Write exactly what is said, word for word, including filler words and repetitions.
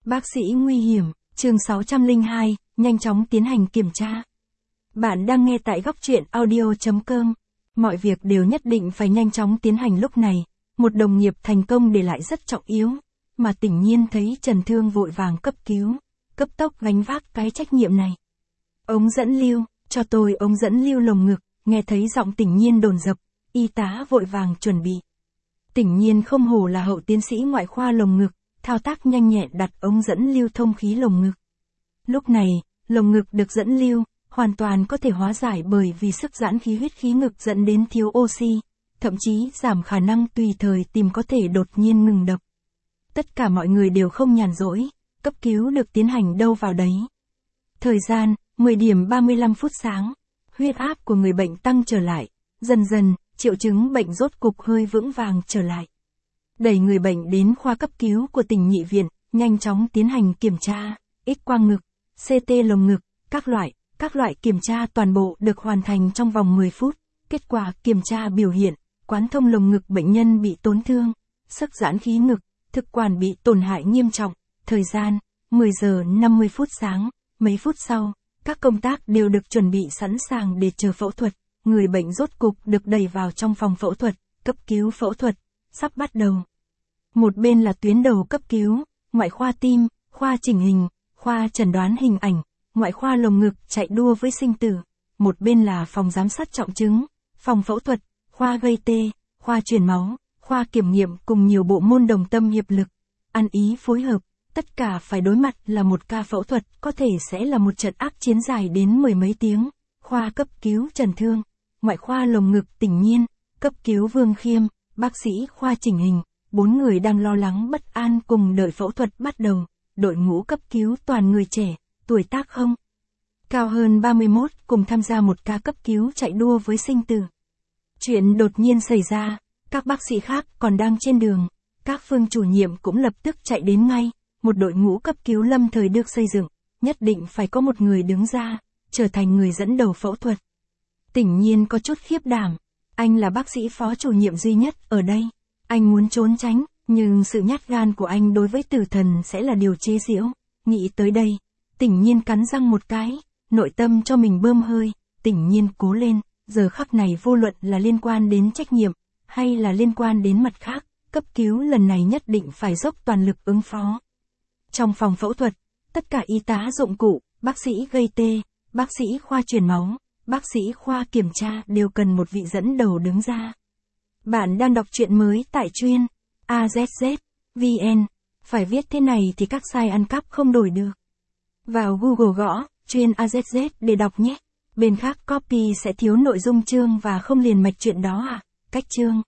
Bác sĩ nguy hiểm, chương sáu trăm lẻ hai, nhanh chóng tiến hành kiểm tra. Bạn đang nghe tại góc truyện audio chấm com. Mọi việc đều nhất định phải nhanh chóng tiến hành lúc này. Một đồng nghiệp thành công để lại rất trọng yếu, mà Tỉnh Nhiên thấy Trần Thương vội vàng cấp cứu, cấp tốc gánh vác cái trách nhiệm này. Ống dẫn lưu, cho tôi ống dẫn lưu lồng ngực, nghe thấy giọng Tỉnh Nhiên đồn dập, y tá vội vàng chuẩn bị. Tỉnh Nhiên không hổ là hậu tiến sĩ ngoại khoa lồng ngực, thao tác nhanh nhẹn đặt ống dẫn lưu thông khí lồng ngực. Lúc này, lồng ngực được dẫn lưu, hoàn toàn có thể hóa giải bởi vì sức giãn khí huyết khí ngực dẫn đến thiếu oxy, thậm chí giảm khả năng tùy thời tìm có thể đột nhiên ngừng đập. Tất cả mọi người đều không nhàn rỗi, cấp cứu được tiến hành đâu vào đấy. Thời gian, mười điểm ba mươi lăm phút sáng, huyết áp của người bệnh tăng trở lại, dần dần, triệu chứng bệnh rốt cục hơi vững vàng trở lại. Đẩy người bệnh đến khoa cấp cứu của Tỉnh Nhị viện, nhanh chóng tiến hành kiểm tra, X-quang ngực, xê tê lồng ngực, các loại, các loại kiểm tra toàn bộ được hoàn thành trong vòng mười phút. Kết quả kiểm tra biểu hiện, quán thông lồng ngực bệnh nhân bị tổn thương, sức giãn khí ngực, thực quản bị tổn hại nghiêm trọng. Thời gian, mười giờ năm mươi phút sáng, mấy phút sau, các công tác đều được chuẩn bị sẵn sàng để chờ phẫu thuật. Người bệnh rốt cục được đẩy vào trong phòng phẫu thuật, cấp cứu phẫu thuật, sắp bắt đầu. Một bên là tuyến đầu cấp cứu, ngoại khoa tim, khoa chỉnh hình, khoa chẩn đoán hình ảnh, ngoại khoa lồng ngực chạy đua với sinh tử. Một bên là phòng giám sát trọng chứng, phòng phẫu thuật, khoa gây tê, khoa truyền máu, khoa kiểm nghiệm cùng nhiều bộ môn đồng tâm hiệp lực, ăn ý phối hợp, tất cả phải đối mặt là một ca phẫu thuật, có thể sẽ là một trận ác chiến dài đến mười mấy tiếng. Khoa cấp cứu Trần Thương, ngoại khoa lồng ngực Tỉnh Nhiên, cấp cứu Vương Khiêm, bác sĩ khoa chỉnh hình, bốn người đang lo lắng bất an cùng đợi phẫu thuật bắt đầu. Đội ngũ cấp cứu toàn người trẻ, tuổi tác không cao hơn ba mươi mốt, cùng tham gia một ca cấp cứu chạy đua với sinh tử. Chuyện đột nhiên xảy ra, các bác sĩ khác còn đang trên đường, các phương chủ nhiệm cũng lập tức chạy đến ngay. Một đội ngũ cấp cứu lâm thời được xây dựng, nhất định phải có một người đứng ra, trở thành người dẫn đầu phẫu thuật. Tỉnh Nhiên có chút khiếp đảm, anh là bác sĩ phó chủ nhiệm duy nhất ở đây, anh muốn trốn tránh, nhưng sự nhát gan của anh đối với tử thần sẽ là điều chế giễu. Nghĩ tới đây, Tỉnh Nhiên cắn răng một cái, nội tâm cho mình bơm hơi, Tỉnh Nhiên cố lên, giờ khắc này vô luận là liên quan đến trách nhiệm, hay là liên quan đến mặt khác, cấp cứu lần này nhất định phải dốc toàn lực ứng phó. Trong phòng phẫu thuật, tất cả y tá dụng cụ, bác sĩ gây tê, bác sĩ khoa truyền máu, bác sĩ khoa kiểm tra đều cần một vị dẫn đầu đứng ra. Bạn đang đọc truyện mới tại truyện a zét zét chấm vn, phải viết thế này thì các sai ăn cắp không đổi được. Vào Google gõ, truyện a zét zét để đọc nhé. Bên khác copy sẽ thiếu nội dung chương và không liền mạch chuyện đó à. Cách chương.